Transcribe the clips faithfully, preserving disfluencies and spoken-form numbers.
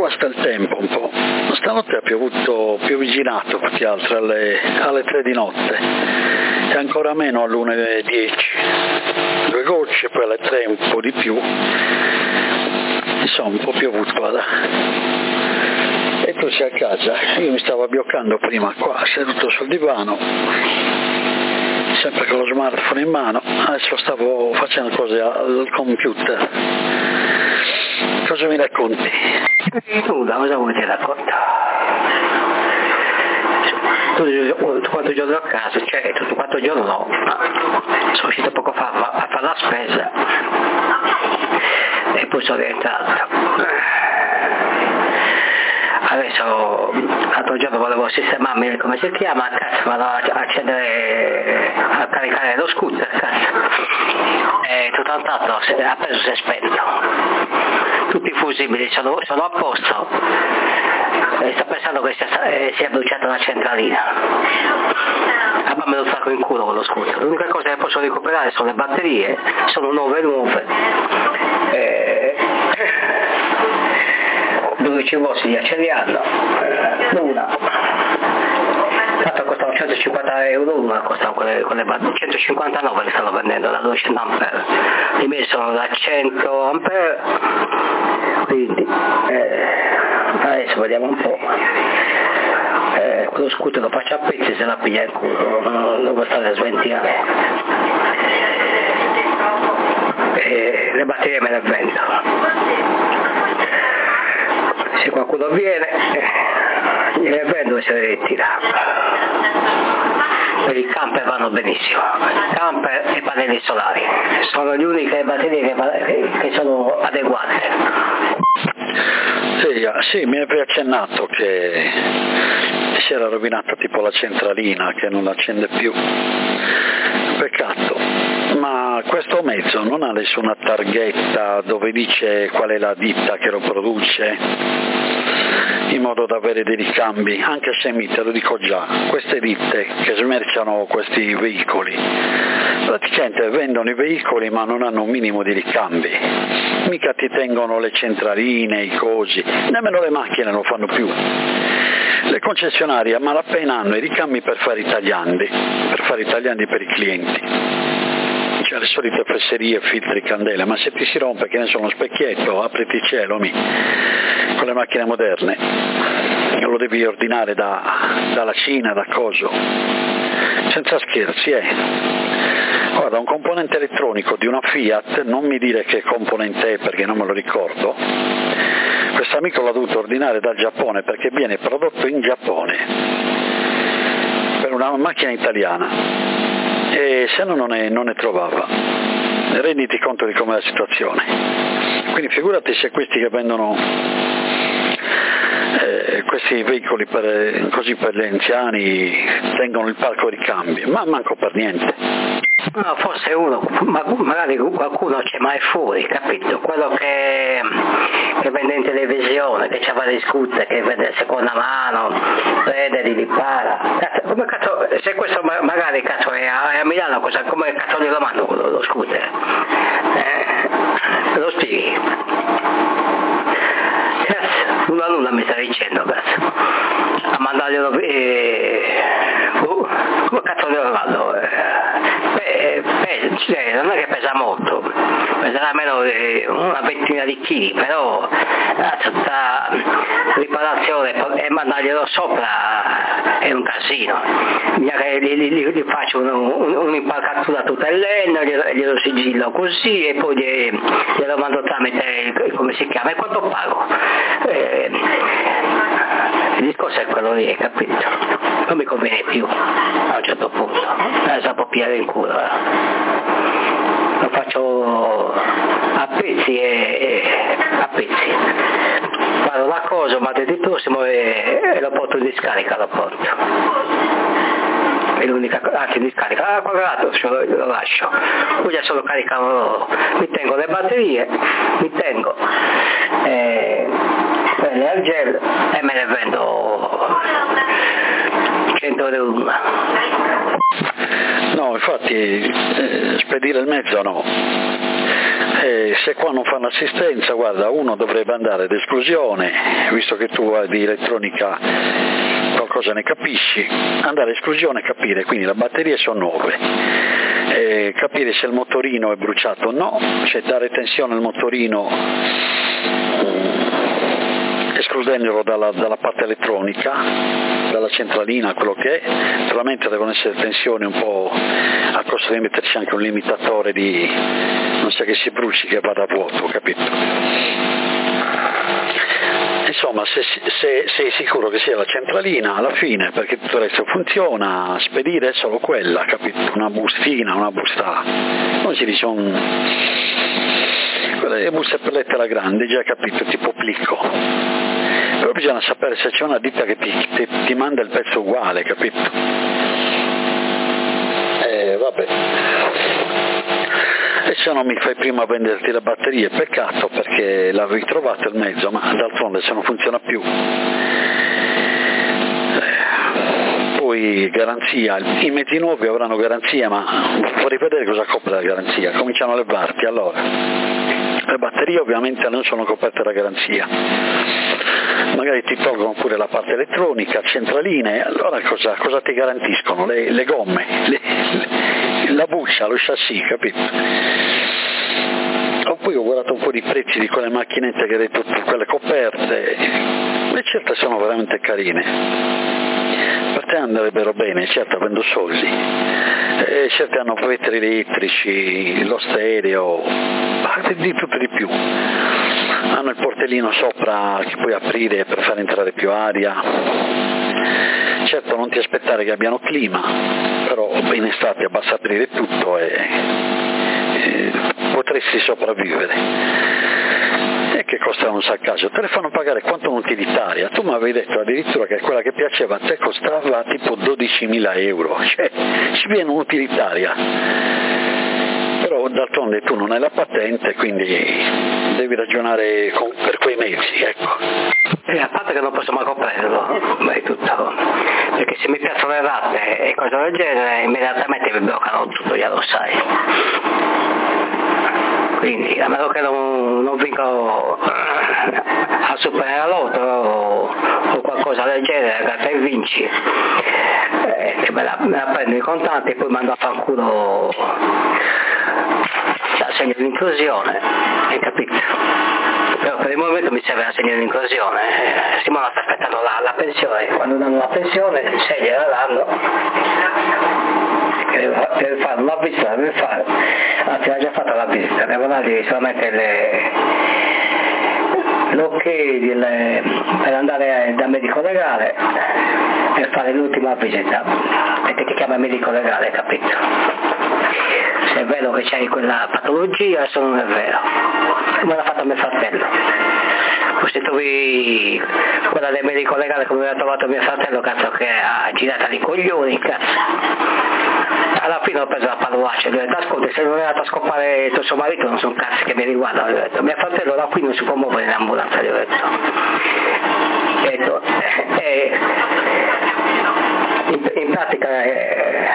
guasta il tempo un po'. Stanotte ha piovuto, pioviginato più che altro alle, alle tre di notte e ancora meno all'una e dieci. Due gocce, poi alle tre un po' di più. Insomma, un po' piovuto, guarda. E tu sei a casa, io mi stavo abbioccando prima qua, seduto sul divano, sempre con lo smartphone in mano, adesso stavo facendo cose al computer. Cosa mi racconti? Nulla, cosa vuoi ti raccontare? Tu, tu quanto giorno a casa, cioè tutto quanto giorno no, sono uscito poco fa a fare la spesa e poi sono rientrato. Adesso l'altro giorno volevo sistemarmi, come si chiama, a casa, vado a accendere, a caricare lo scooter a casa e tutto a un tratto ha preso, si è spento, tutti i fusibili sono, sono a posto e sto pensando che sia, eh, sia bruciata la centralina. Ah, ma me lo sacco in culo con lo scooter. L'unica cosa che posso recuperare sono le batterie, sono nuove nuove. Eh, dodici volt di aceriano, eh, una. Tanto costano centocinquanta euro una, costano quelle, quelle batterie, centocinquantanove le stanno vendendo da duecento ampere. I miei sono da cento ampere, quindi eh, adesso vediamo un po'. Eh, quello scooter lo faccio a pezzi, se la piglia in culo, non devo stare a sventire. Eh, le batterie me le vendo. Se qualcuno viene, eh, gliele vendo e se le ritira. Per i camper vanno benissimo, camper e pannelli solari, sono le uniche batterie che, che sono adeguate. Sì, sì, mi avevi accennato che si era rovinata tipo la centralina che non accende più. Peccato, ma questo mezzo non ha nessuna targhetta dove dice qual è la ditta che lo produce, in modo da avere dei ricambi, anche se mi te lo dico già, queste ditte che smerciano questi veicoli praticamente vendono i veicoli ma non hanno un minimo di ricambi, mica ti tengono le centraline, i cosi, nemmeno le macchine lo fanno più. Le concessionarie a malapena hanno i ricambi per fare i tagliandi, per fare i tagliandi per i clienti. Cioè le solite fesserie, filtri, candele, ma se ti si rompe, che ne so, uno specchietto, apriti cielo, mi, con le macchine moderne, lo devi ordinare da, dalla Cina, da coso, senza scherzi, eh. Guarda, un componente elettronico di una Fiat, non mi dire che componente è perché non me lo ricordo, questo amico l'ha dovuto ordinare dal Giappone perché viene prodotto in Giappone, per una macchina italiana, e se no non ne, non ne trovava. Renditi conto di com'è la situazione. Quindi figurati se questi che vendono eh, questi veicoli per, così per gli anziani tengono il parco ricambi, ma manco per niente. No, forse uno, ma magari qualcuno c'è mai fuori, capito? Quello che, che vende in televisione, che c'ha le scooter, che vende seconda mano, vede, li ripara. Cazzo, come cazzo, se questo magari cazzo è a, è a Milano, cosa, come cazzo glielo mando lo, lo scooter? Eh, lo spieghi? Cazzo, nulla nulla mi sta dicendo, cazzo. A mandarglielo, eh, uh, come cazzo glielo mando? Eh, Pesa, cioè, non è che pesa molto, peserà meno di una ventina di chili, però la tutta riparazione e mandarglielo sopra è un casino. Gli, gli, gli, gli faccio un, un, un'impalcatura tutta in legno, glielo, glielo sigillo così e poi gli, glielo mando tramite, come si chiama, e quanto pago? Eh, il discorso è quello lì, capito? Non mi conviene più a un certo punto, me la può pigliare in culo, eh. Lo faccio a pezzi e, e a pezzi. Vado la cosa, martedì prossimo e, e lo porto in discarica, lo porto. È l'unica cosa, anzi in discarica, ah, quadrato, lo, lo lascio. Poi già solo caricano, mi tengo le batterie, mi tengo eh, quelle al gel e me le vendo cento euro una. No, infatti eh, spedire il mezzo no, E se qua non fanno assistenza, guarda, uno dovrebbe andare ad esclusione, visto che tu di elettronica qualcosa ne capisci, andare a esclusione e capire, quindi le batterie sono nuove, e capire se il motorino è bruciato o no, cioè dare tensione al motorino escludendolo dalla, dalla parte elettronica, dalla centralina, quello che è. Naturalmente devono essere tensioni un po', a costo di metterci anche un limitatore di non sia che si bruci, che vada a vuoto, capito? Insomma, se, se sei sicuro che sia la centralina alla fine, perché tutto il resto funziona, spedire è solo quella, capito? Una bustina, una busta, come si dice, un... quelle buste per lettera grande, già capito, tipo plicco. Però bisogna sapere se c'è una ditta che ti, ti, ti manda il pezzo uguale, capito? Eh, vabbè. E se no mi fai prima venderti le batterie, peccato perché l'avevi trovato il mezzo, ma d'altronde se non funziona più. Eh, poi garanzia, i mezzi nuovi avranno garanzia, ma vorrei vedere cosa copre la garanzia, cominciano a levarti allora. Le batterie ovviamente non sono coperte da garanzia, magari ti tolgono pure la parte elettronica, centraline, allora cosa, cosa ti garantiscono? Le, le gomme, le, le, la buccia, lo chassis, capito? O poi ho guardato un po' di prezzi di quelle macchinette che hai detto, quelle coperte, e certe sono veramente carine. Per te andrebbero bene, certo avendo soldi, e certe hanno vetri elettrici, lo stereo, di tutto e di più. Hanno il portellino sopra che puoi aprire per far entrare più aria. Certo non ti aspettare che abbiano clima, però in estate basta aprire tutto e, e potresti sopravvivere. E che costa un saccaggio, te le fanno pagare quanto un'utilitaria. Tu mi avevi detto addirittura che quella che piaceva a te costava tipo dodicimila euro, cioè ci viene un'utilitaria, però d'altronde tu non hai la patente, quindi devi ragionare con, per quei mezzi, ecco. E a parte che non posso mai comprarlo, ma è tutto, perché se mi piacciono le latte e cose del genere immediatamente mi bloccano tutto, già lo sai. Quindi a meno che non, non vinco a Superenalotto o, o qualcosa del genere, che te vinci, eh, che me la, me la prendo in contanti e poi mando a fanculo dal segno di inclusione, hai capito? Però per il momento mi serve la segno di inclusione, eh, Simona sta aspettando la, la pensione, quando danno la pensione se gliela danno. Deve, deve fare una visita, deve fare, anzi ha già fatto la visita, devo dargli solamente le, l'ok le, per andare dal medico legale e fare l'ultima visita, perché ti chiama medico legale, capito? Se è vero che c'hai quella patologia, se non è vero, come l'ha fatto mio fratello. Poi se trovi quella del medico legale come l'ha trovato mio fratello, cazzo che ha girato di coglioni, cazzo. Alla fine ho preso la parolaccia, gli ho detto ascolta, se non è andato a scopare tuo suo marito non sono cazzi che mi riguardano, gli ho detto mio fratello da qui non si può muovere in ambulanza, gli ho detto. Gli ho detto eh, in, in pratica eh,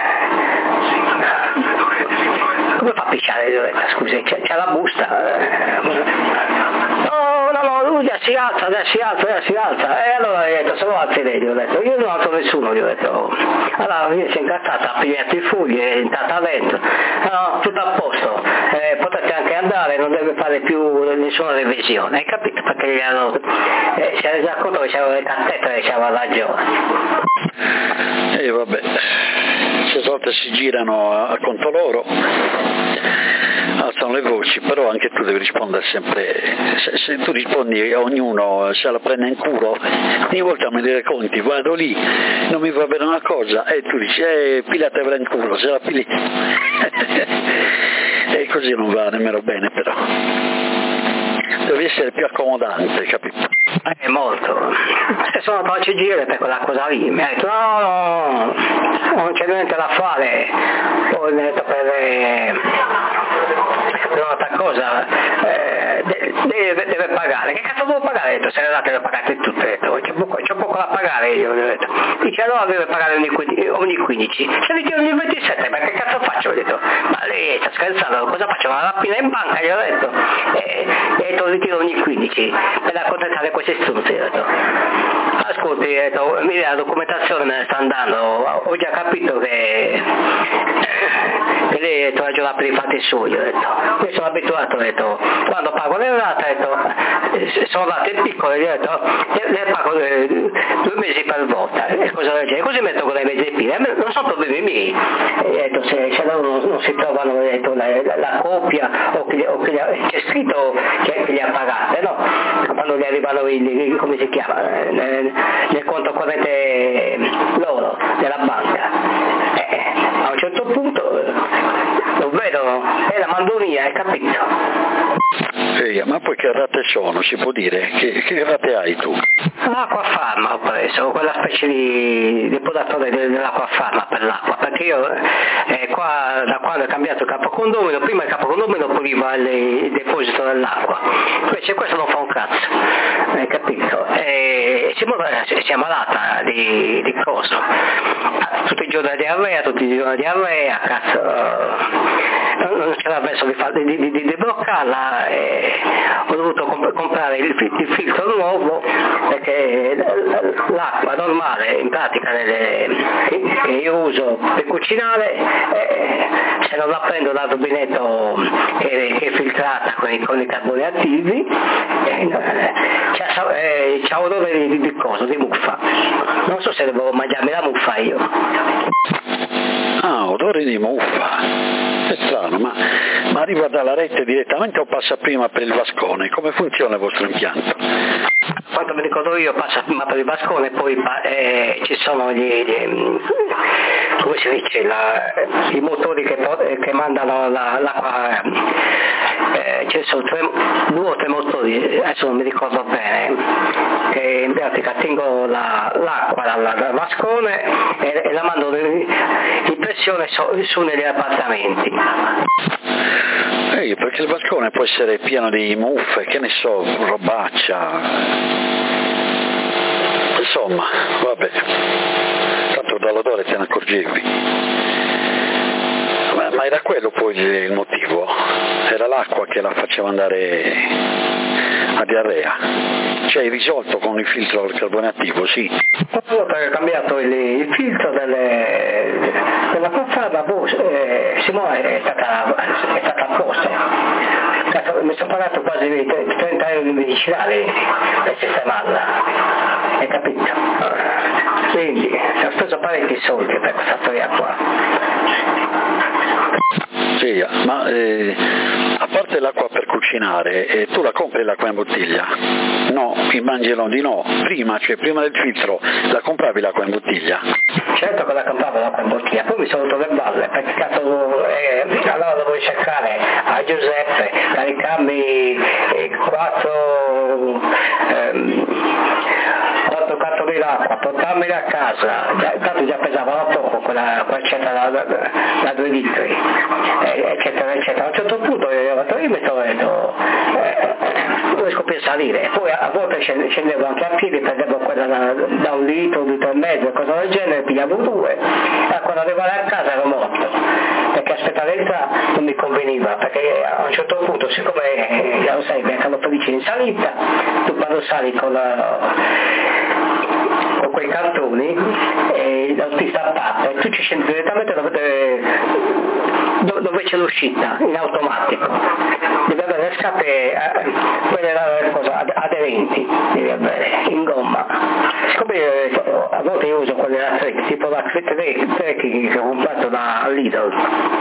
come fa a picciare, gli ho detto scusi, c'è, c'è la busta, eh, no, no, no, lui si alza, si alza, si alza, e allora gli ho detto, se lo alzi lei, gli ho detto, io non alzo nessuno, gli ho detto, allora lui si è incazzata, ha pigliato i fugli, è entrata dentro, no, tutto a posto, eh, potete anche andare, non deve fare più nessuna revisione, hai capito? Perché gli hanno, eh, si è reso conto che c'erano le cattette e c'aveva ragione. E eh, vabbè, certe volte si girano a, a conto loro, alzano le voci, però anche tu devi rispondere sempre, se, se tu rispondi a ognuno se la prende in culo, ogni volta mi dai conti, vado lì, non mi va bene una cosa e tu dici eh, pilatevela in culo, se la pili e così non va nemmeno bene, però devi essere più accomodante, capito? Eh, molto. Se sono andato a C G I L per quella cosa lì, mi ha detto no, no, non c'è niente da fare, poi mi ha detto per, eh, per un'altra cosa, eh, deve, deve pagare, che cazzo devo pagare? Ho detto, se le date le pagate tutte, ho detto, c'è poco, c'è poco da pagare io, gli ho detto, dice allora deve pagare ogni quindici, ogni quindici. Se dice ogni ventisette, ma che cazzo faccio? Ho detto, ma lei sta scherzando, cosa faccio? Una rapina in banca, gli ho detto, e, e te lo ritiro ogni quindici per accontentare questi struzzi, ho detto. Ascolti, ho detto, mira, la documentazione me ne sta andando, ho già capito che, che lei ha ragione per i fatti suoi, ho detto. Io sono abituato, ho detto, quando pago le rate, ho detto, sono date piccole, gli ho detto, le, le pago le, due mesi per volta, e cosa del genere, così metto con le mezze pile, non sono problemi miei, e ho detto, se, se loro non, non si trovano, ho detto, la, la, la copia, o che, o che c'è scritto che, che li ha pagate, no? Quando gli arrivano i, come si chiama, nel, nel conto corrente loro, della banca. Eh, a un certo punto lo vedo, è la mandonia, hai capito? Sì, ma poi che rate sono, si può dire? Che, che rate hai tu? L'acqua farma ho preso, quella specie di depuratore dell'acqua farma per l'acqua, perché io eh, qua da quando è cambiato il capocondomino, prima il capocondomino puliva il, il deposito dell'acqua, invece questo non fa un cazzo, hai capito? E si è ammalata di, di coso, tutti i giorni di diarrea, tutti i giorni di diarrea, cazzo, non c'era verso di, di, di, di, di bloccarla, e ho dovuto comp- comprare il, il filtro nuovo, perché l'acqua normale in pratica nelle, che io uso per cucinare, eh, se non la prendo dal rubinetto che, che è filtrata con i, con i carboni attivi, eh, c'ha, eh, c'ha odore di, di cosa, di muffa. Non so se devo mangiarmi la muffa io. Ah, odore di muffa. È strano, ma, ma arriva dalla rete direttamente o passa prima per il vascone? Come funziona il vostro impianto? Quanto mi ricordo io, passa prima per il vascone e poi eh, ci sono gli, gli come si dice, la, i motori che, che mandano la, l'acqua, eh, ci sono tre, due o tre motori, adesso non mi ricordo bene, che in pratica tengo la, l'acqua dal, dal vascone e, e la mandano in pressione su, su negli appartamenti. Ehi, perché il vascone può essere pieno di muffe, che ne so, robaccia. Insomma, vabbè, tanto dall'odore te ne accorgevi. Ma, ma era quello poi il motivo? Era l'acqua che la faceva andare a diarrea? Cioè hai risolto con il filtro al carbone attivo, sì? Ho cambiato il, il filtro delle, della passata, boh, eh, Simone è stata, è stata apposta. Mi sono pagato quasi trenta euro di medicinali per sistemarla, hai capito? Quindi ho speso parecchi soldi per questa storia qua. Sì, ma eh, a parte l'acqua per cucinare, eh, tu la compri l'acqua in bottiglia? No, immagino di no. Prima, cioè prima del filtro, la compravi l'acqua in bottiglia? Certo che la compravo l'acqua in bottiglia, poi mi sono rotto le balle, perché cazzo, eh, allora dovevo cercare a Giuseppe, caricarmi eh, quattro... Ehm, quattro cartoni d'acqua, portarmeli a casa, tanto già pesavano poco quella quella da, da, da due litri, eccetera eccetera. A un certo punto io mi sono detto eh, non riesco più a salire, poi a volte scendevo anche a piedi, prendevo quella da, da un litro, un litro e mezzo, cosa del genere, pigliavo due, e quando arrivavo a casa ero morto, perché aspettare il tram non mi conveniva, perché a un certo punto, siccome già lo sai, abbiamo felice in salita, tu quando sali con la con quei cartoni e l'autista parte, tu ci scendi direttamente dove, dove c'è l'uscita in automatico, devi avere le scarpe, eh, quelle cosa, aderenti, devi avere in gomma. Siccome io, a volte io uso quelle da Trek, tipo la Trek che ho comprato da Lidl,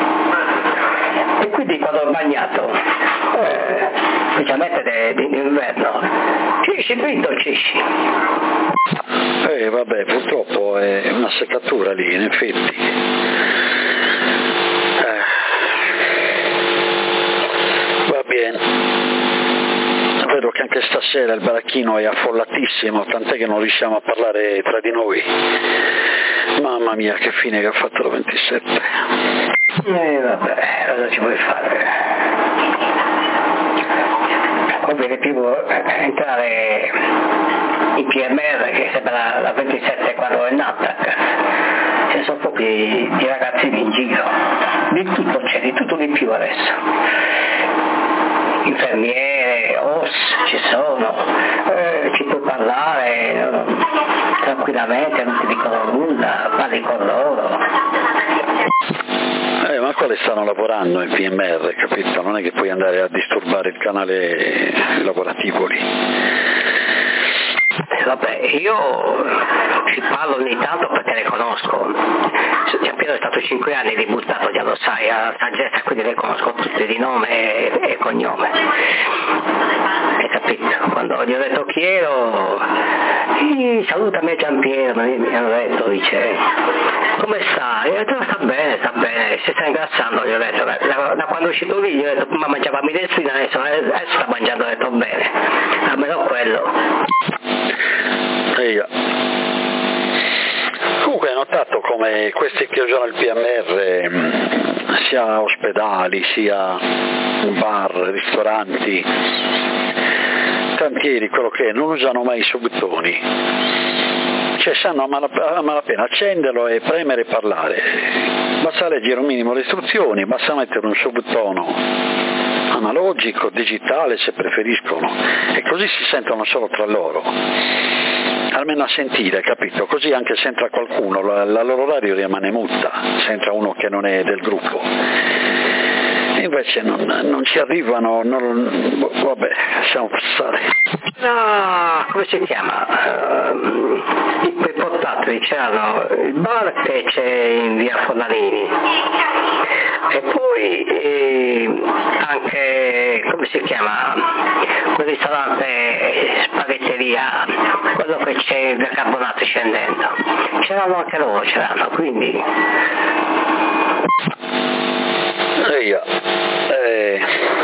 e quindi quando ho bagnato eh, specialmente d'inverno cisci dritto cisci. Eh vabbè, purtroppo è una seccatura lì, in effetti. Eh, va bene. Vedo che anche stasera il baracchino è affollatissimo, tant'è che non riusciamo a parlare tra di noi. Mamma mia, che fine che ha fatto la ventisette. Eh vabbè, cosa ci vuoi fare? conviene più entrare in P M R, che sembra la, la ventisette quando è Nasdaq. Ci sono pochi di ragazzini in giro, di tutto c'è, di tutto di più adesso. Infermiere, O S ci sono, eh, ci puoi parlare eh, tranquillamente, non ti dicono nulla, parli con loro. Eh, ma quali stanno lavorando in P M R, capito? Non è che puoi andare a disturbare il canale lavorativo lì. Vabbè, io ci parlo ogni tanto perché le conosco. Giampiero è stato cinque anni ributtato, già lo sai, a saggezza, quindi le conosco tutte di nome e, e cognome. Hai capito? Quando gli ho detto chi ero, salutami Giampiero, mi hanno detto, dice, come stai? Io ho detto, sta bene, sta bene, si sta ingrassando, gli ho detto, da, da quando è uscito lì, gli ho detto, ma mangiava minestrina, adesso, adesso sta mangiando, ho detto, bene, almeno quello. Eia. Comunque hai notato come questi che usano il P M R, sia ospedali, sia bar, ristoranti, cantieri, quello che è, non usano mai i subtoni. Cioè sanno a malapena, a malapena accenderlo e premere e parlare. Basta leggere un minimo le istruzioni, basta mettere un subtono analogico, digitale se preferiscono, e così si sentono solo tra loro, almeno a sentire, capito? Così anche se entra qualcuno la, la loro radio rimane muta, se entra uno che non è del gruppo. E invece non, non ci arrivano, non, vabbè, lasciamo passare. No, come si chiama? Uh, in quei portatili c'erano il bar che c'è in via Forlanini e poi eh, anche, come si chiama, quel ristorante spaghetteria, quello che c'è in via Carbonati scendendo, c'erano anche loro, c'erano, quindi Eia. Eh,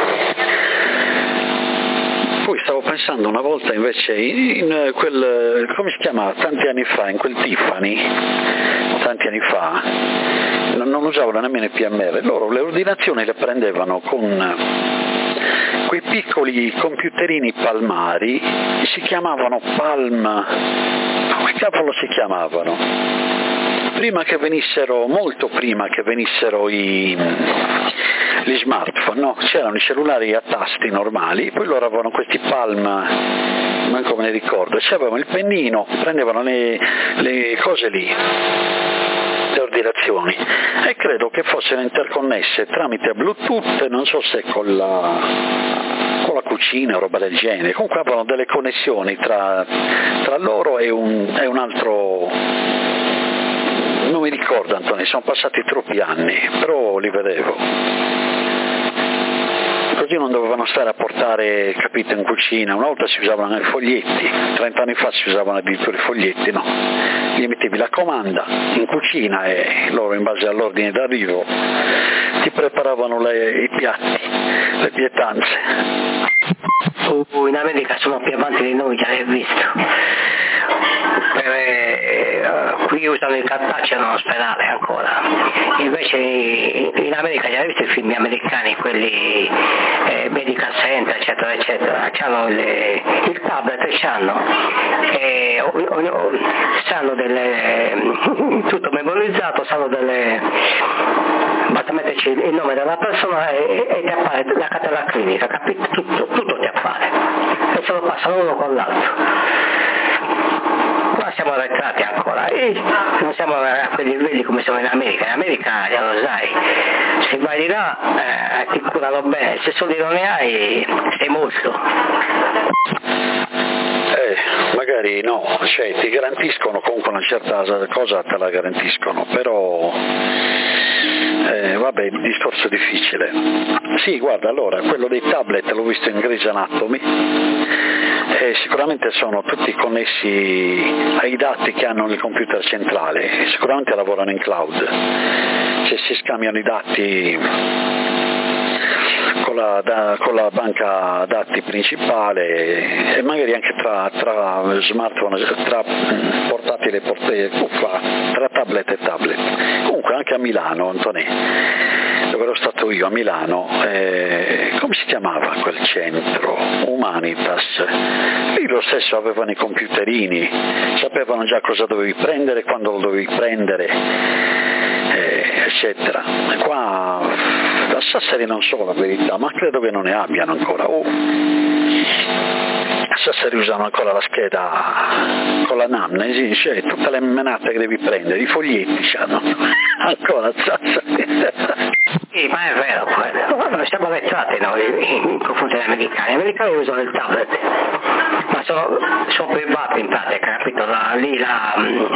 poi stavo pensando una volta invece in, in quel, come si chiama, tanti anni fa, in quel Tiffany, tanti anni fa, non, non usavano nemmeno il P M R, loro le ordinazioni le prendevano con quei piccoli computerini palmari, si chiamavano Palm, come cavolo si chiamavano? Prima che venissero, molto prima che venissero i, gli smartphone, no? C'erano i cellulari a tasti normali, poi loro avevano questi Palm, manco me ne ricordo, e avevano il pennino, prendevano le, le cose lì, le ordinazioni, e credo che fossero interconnesse tramite Bluetooth, non so se con la, con la cucina o roba del genere, comunque avevano delle connessioni tra, tra loro e un, e un altro. Non mi ricordo, Antonio, sono passati troppi anni, però li vedevo. Così non dovevano stare a portare, capito, in cucina. Una volta si usavano i foglietti, trent'anni fa si usavano addirittura i foglietti, no? Gli mettevi la comanda in cucina e loro, in base all'ordine d'arrivo, ti preparavano le, i piatti, le pietanze. Uh, in America sono più avanti di noi, già l'hai visto. Per, eh, qui usano il cartaceo nell'ospedale ancora, invece in America già hai visto i film americani, quelli eh, Medical Center eccetera eccetera, hanno le, il tablet c'hanno e sanno delle, tutto memorizzato, sanno delle, basta metterci il nome della persona e, e ti appare la cartella clinica, capito? Tutto, tutto ti appare e se lo passano uno con l'altro. Qua siamo arretrati ancora, e non siamo a quei livelli come siamo in America. In America già lo sai, se vai di là eh, ti curano bene, se soldi non ne hai sei morto. Eh, magari no, cioè ti garantiscono comunque una certa cosa, te la garantiscono, però eh, vabbè, il discorso è difficile. Sì, guarda, allora, quello dei tablet l'ho visto in Grey's Anatomy, e sicuramente sono tutti connessi ai dati che hanno nel computer centrale, e sicuramente lavorano in cloud, cioè si scambiano i dati con la, da, con la banca dati principale e magari anche tra, tra smartphone, tra portatile e portatile, uffa, tra tablet e tablet. Comunque anche a Milano, Antonè, dove ero stato io a Milano, eh, come si chiamava quel centro? Humanitas. Lì lo stesso avevano i computerini, sapevano già cosa dovevi prendere, quando lo dovevi prendere, eh, eccetera. E qua a Sassari non so la verità, ma credo che non ne abbiano ancora. Oh. A Sassari usano ancora la scheda con l'anamnesi, cioè tutte le menate che devi prendere, i foglietti c'hanno ancora a Sassari. Sì, ma è vero quello, siamo avvezzati noi in confronti agli americani, gli americani usano il tablet, ma sono, sono privati in pratica, capito? La, lì la,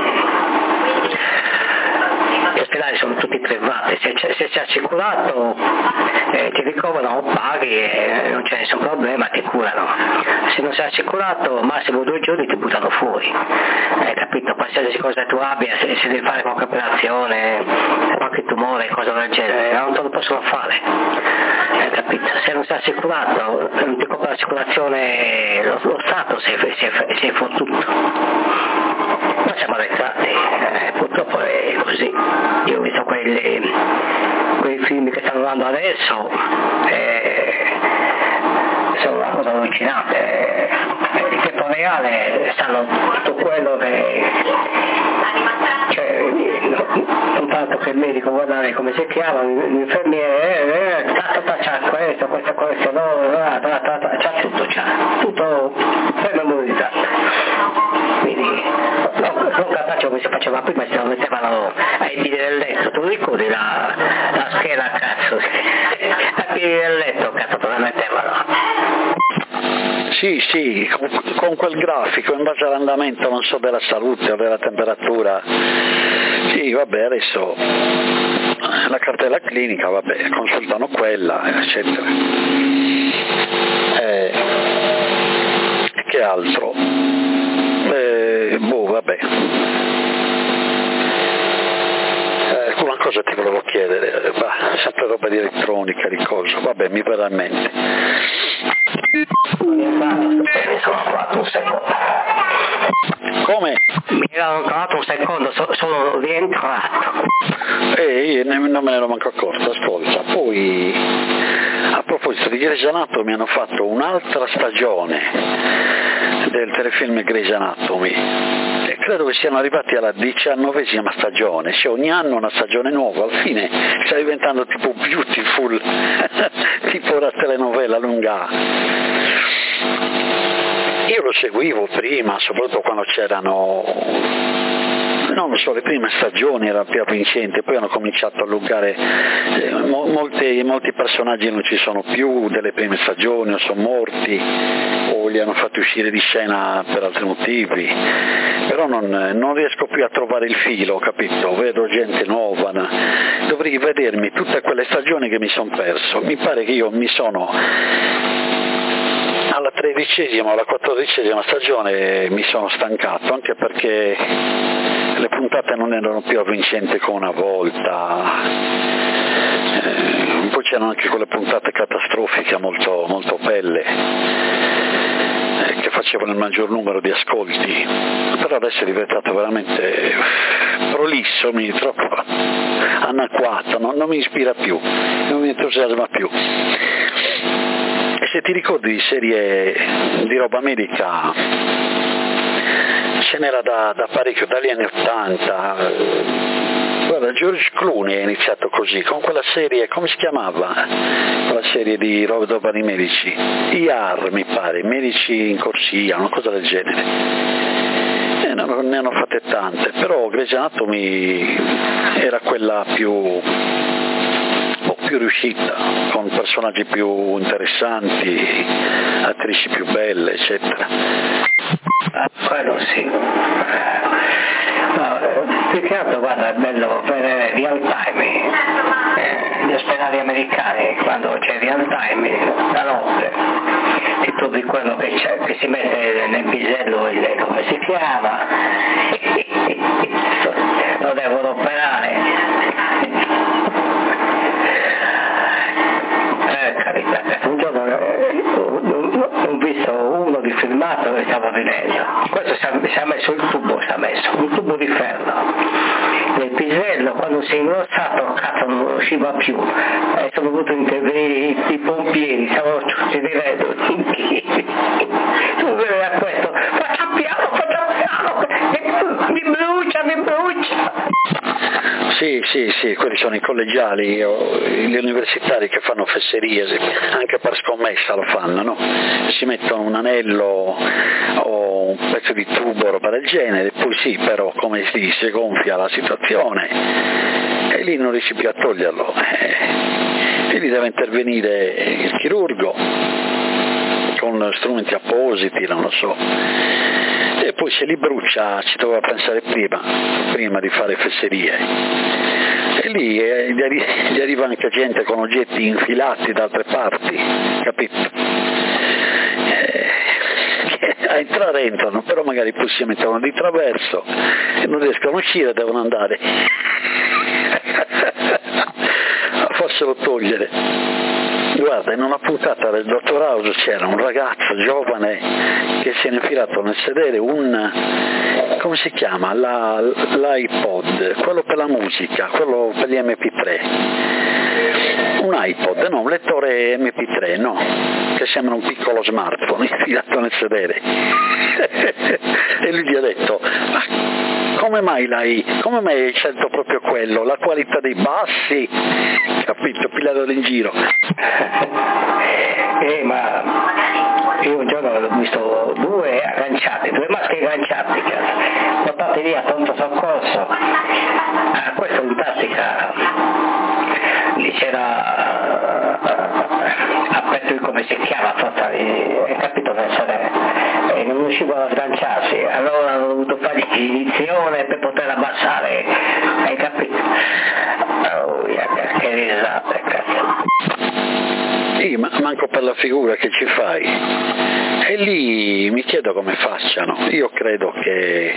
gli ospedali sono tutti privati, se, se sei assicurato eh, ti ricoverano, paghi e non c'è nessun problema, ti curano. Se non sei assicurato, massimo due giorni ti buttano fuori, hai capito? Qualsiasi cosa tu abbia, se, se devi fare qualche operazione, qualche tumore, cosa del genere, non te lo possono fare, hai capito? Se non sei assicurato, non ti compra l'assicurazione, lo, lo Stato si è, si è, si è fottuto. Noi siamo arretrati, eh, purtroppo è così. Io ho visto quelli, quei film che stanno dando adesso, eh, sono una cosa allucinante, eh, in tempo reale sanno tutto quello che, cioè, non tanto che il medico guardare come si chiama, l'infermiere, eh, ta, c'ha questo, questo, questo, no, ta, ta, ta, c'ha tutto, c'ha tutto per memorizzato. Quindi non, non capace come si faceva prima, si lo mettevano ai piedi del letto, tu ricordi la, la scheda, cazzo, ai piedi del letto, cazzo, te la mettevano. Sì, sì, con, con quel grafico in base all'andamento, non so, della salute o della temperatura. Sì, vabbè, adesso la cartella clinica, vabbè, consultano quella, eccetera. Eh, che altro? Eh, boh, vabbè. Eh, una cosa ti volevo chiedere, bah, sempre roba di elettronica, di cosa, vabbè, mi verrà in mente. Mi sono calato un secondo. Come? Mi ero calato un secondo, so, sono rientrato. Eh, non me ne ero manco accorto, ascolta. Poi, a proposito di Grey's Anatomy, hanno fatto un'altra stagione del telefilm Grey's Anatomy. E credo che siano arrivati alla diciannovesima stagione, cioè ogni anno una stagione nuova, alla fine sta diventando tipo Beautiful, tipo una telenovela lunga. Io lo seguivo prima, soprattutto quando c'erano, non so, le prime stagioni erano più avvincenti, poi hanno cominciato a allungare, eh, mo- molti, molti personaggi non ci sono più delle prime stagioni, o sono morti, o li hanno fatti uscire di scena per altri motivi, però non, non riesco più a trovare il filo, capito? Vedo gente nuova, dovrei vedermi tutte quelle stagioni che mi sono perso, mi pare che io mi sono... alla tredicesima o alla quattordicesima stagione mi sono stancato, anche perché le puntate non erano più avvincenti come una volta, eh, poi c'erano anche quelle puntate catastrofiche molto, molto belle, eh, che facevano il maggior numero di ascolti, però adesso è diventato veramente prolisso, mi troppo anacquato, non, non mi ispira più, non mi entusiasma più. E se ti ricordi di serie di roba medica, ce n'era da, da parecchio, dagli anni ottanta. Guarda, George Clooney è iniziato così, con quella serie, come si chiamava? Quella serie di roba di medici, I R mi pare, medici in corsia, una cosa del genere. E ne hanno fatte tante, però Grey's Anatomy era quella più... più riuscita, con personaggi più interessanti, attrici più belle, eccetera. Ah, quello sì. No, più che altro, guarda, è bello vedere real time, eh, gli ospedali americani, quando c'è real time, la notte, ti trovi quello che, c'è, che si mette nel pisello, il, come si chiama, lo devono operare. Carità, un giorno ho visto uno di filmato che stava venendo, questo si è, si è messo il tubo, si è messo un tubo di ferro nel pisello, quando si è ingrossato fatto, cazzo non usciva più, e sono dovuto intervenire i, i pompieri, stavo succedendo in piedi, tu vedi a questo, faccia piano, faccia piano, mi brucia, mi brucia. Sì, sì, sì, quelli sono i collegiali o gli universitari che fanno fesserie, anche per scommessa lo fanno, no? Si mettono un anello o un pezzo di tubo o roba del genere, poi sì, però come si dice, gonfia la situazione e lì non riesci più a toglierlo, e lì deve intervenire il chirurgo con strumenti appositi, non lo so. E poi se li brucia ci doveva pensare prima, prima di fare fesserie. E lì eh, gli, arri- gli arriva anche gente con oggetti infilati da altre parti, capito? Eh, che a entrare entrano, però magari poi si mettono di traverso e non riescono a uscire, devono andare a farselo togliere. Guarda, in una puntata del Dottor House c'era un ragazzo giovane che si è infilato nel sedere un, come si chiama, La, l'iPod, quello per la musica, quello per gli emme pi tre, un iPod, no, un lettore emme pi tre, no, che sembra un piccolo smartphone infilato nel sedere. E lui gli ha detto, ma come mai l'hai, come mai hai scelto proprio quello, la qualità dei bassi, capito, pigliato in giro. Eh, ma io un giorno ho visto due agganciati, due maschi agganciati, portati via a pronto soccorso. Ah, questo in pratica lì c'era aperto, come si chiama, hai capito, nel sedere, e non riuscivano a sganciarsi, allora hanno dovuto fare inizione per poter abbassare, hai capito? Oh, che risate, cazzo. Sì, ma manco per la figura che ci fai. E lì mi chiedo come facciano. Io credo che,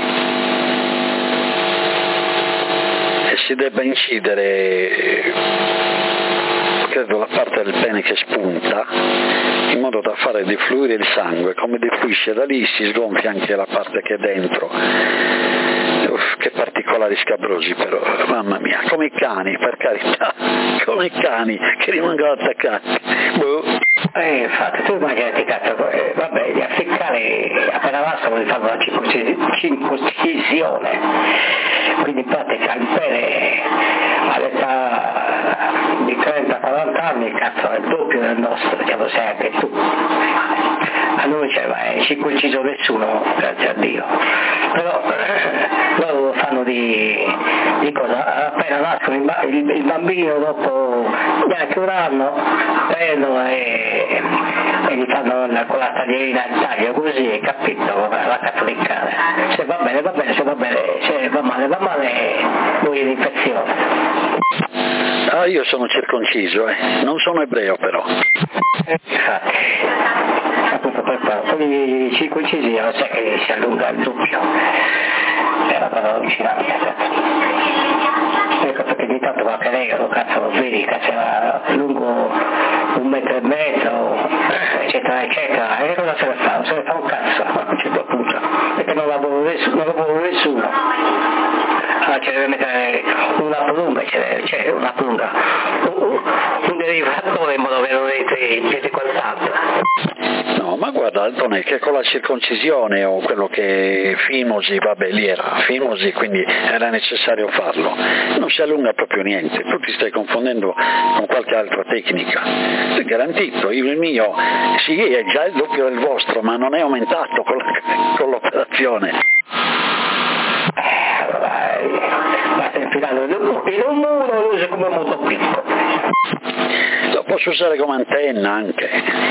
che si debba incidere, credo, la parte del pene che spunta, in modo da fare defluire il sangue. Come defluisce da lì si sgonfia anche la parte che è dentro. Uff, che particolari scabrosi però, mamma mia, come i cani, per carità, come i cani che rimangono attaccati. Boh. Eh, infatti, tu immaginati, cazzo, eh, vabbè, gli africani appena bastano di fare una circoncisione, quindi in pratica il pene all'età di trenta quaranta anni, cazzo, è il doppio del nostro, diciamo, sei anche tu. A noi c'è mai circonciso nessuno, grazie a Dio, però eh, loro lo fanno di, di cosa, appena nascono il, il, il bambino, dopo neanche un anno prendono e, e gli fanno la, con la taglierina il taglio così, hai capito, la cattolicana, se va bene va bene, se va bene, se va male va male, lui è l'infezione. Ah, io sono circonciso, eh. Non sono ebreo però. Eh, infatti, appunto per quello, con i circoncisi non sai che si allunga il doppio, è una cosa allucinante. Ecco perché di tanto va che negro, cazzo, lo vedi, cazzo, era lungo un metro e mezzo, eccetera, eccetera, e cosa se ne fa? Non se ne fa un cazzo a un certo punto, perché non lavoro nessuno, non lavoro nessuno. Allora ci deve mettere una plunga, c'è, c'è una plunga, un, un derivatore in modo che non entri in piedi quant'altro. No, ma guarda, non è che con la circoncisione o quello che fimosi, vabbè, lì era fimosi, quindi era necessario farlo, non si allunga proprio niente, tu ti stai confondendo con qualche altra tecnica. È garantito, il mio sì, è già il doppio del vostro, ma non è aumentato con, la, con l'operazione. Basta infilare in un muro, lo uso come un motopicco. Lo posso usare come antenna anche.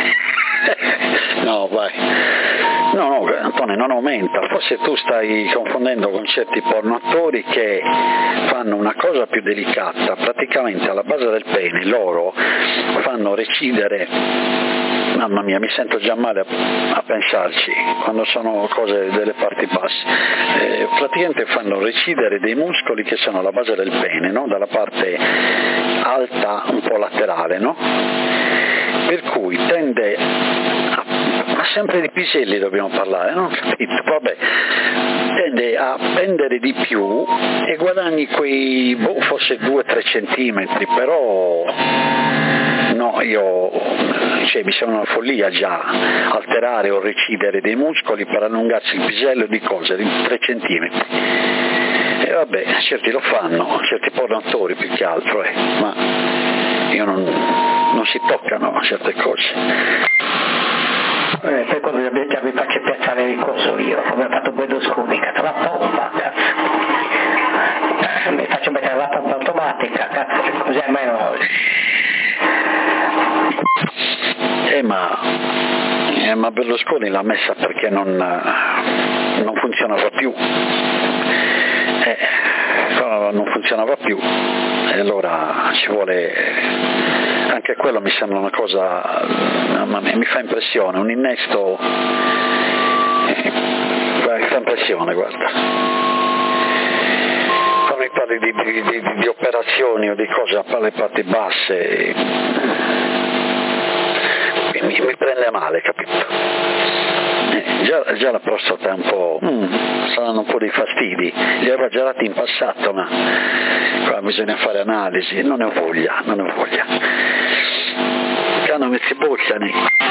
No, vai. No, no, Antonio, non aumenta. Forse tu stai confondendo con certi pornoattori che fanno una cosa più delicata. Praticamente alla base del pene loro fanno recidere, mamma mia, mi sento già male a, a pensarci, quando sono cose delle parti basse. Eh, praticamente fanno recidere dei muscoli che sono alla base del pene, no? Dalla parte alta un po' laterale, no? Per cui tende a, ma sempre di piselli dobbiamo parlare, non capito? Vabbè, tende a pendere di più e guadagni quei, boh, forse due o tre centimetri, però no, io, cioè, mi sembra una follia già alterare o recidere dei muscoli per allungarsi il pisello di cose, di tre centimetri. E vabbè, certi lo fanno, certi pornatori più che altro, eh, ma io non, non si toccano certe cose. Eh, per quando già mi faccio piazzare il corso io, come ho fatto Berlusconi, cazzo, la pompa, cazzo. Eh, mi faccio mettere la pompa automatica, cazzo, così almeno... Eh ma, eh, ma Berlusconi l'ha messa perché non, non funzionava più. Eh, non funzionava più e allora ci vuole, anche quello mi sembra una cosa, mamma mia, mi fa impressione, un innesto, eh, mi fa impressione, guarda. Quando mi parli di, di, di, di operazioni o di cose alle parti basse, mi, mi prende male, capito? Eh, già, già la prostata è un po', mm, saranno un po' dei fastidi, li avevo già dati in passato, ma qua bisogna fare analisi, non ne ho voglia, non ne ho voglia. Cano mi si boccano.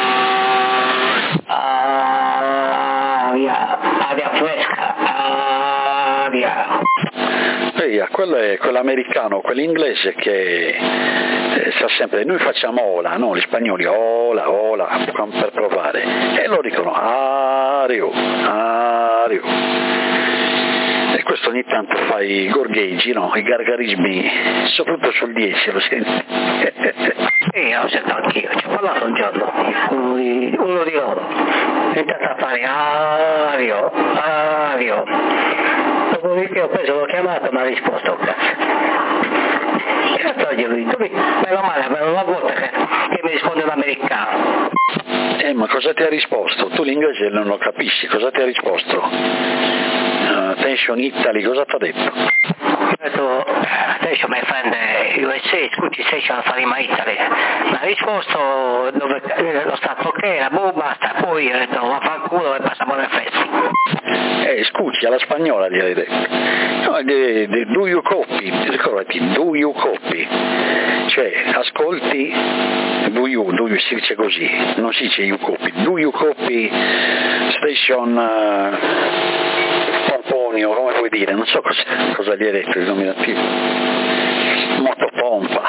Aria, aria fresca, aria. Eia, quello è quell'americano, quell'inglese che eh, sa sempre, noi facciamo ola, no? Gli spagnoli ola, ola, per provare, e loro dicono ario, ario. E questo ogni tanto fa i gorgheggi, no? I gargarismi, soprattutto sul dieci, lo senti? Sì, lo sento anch'io, ci ho parlato un giorno, uno di, uno di loro, è entrato a fare ario, ario. Dopodiché ho preso, l'ho chiamato e mi ha risposto, cazzo. Cazzo gli ho detto, meno male, per una volta che, che mi risponde un americano. Eh, ma cosa ti ha risposto? Tu l'inglese non lo capisci, cosa ti ha risposto? Uh, attention Italy, cosa ti ha detto? Ho detto, attention my friend U S A, scusi station a fare my Italy. Mi ha risposto dove lo stato che era, boh, basta, poi ho detto, vaffanculo e passiamo le feste. Eh, scusi, alla spagnola gli hai detto. No, de, de, do you copy? Ricordati, do you copy? Cioè, ascolti, do you, do you, si dice così, non si dice you copy. Do you copy station uh, Pomponio, come vuoi dire? Non so cosa, cosa gli hai detto il nominativo. Motopompa.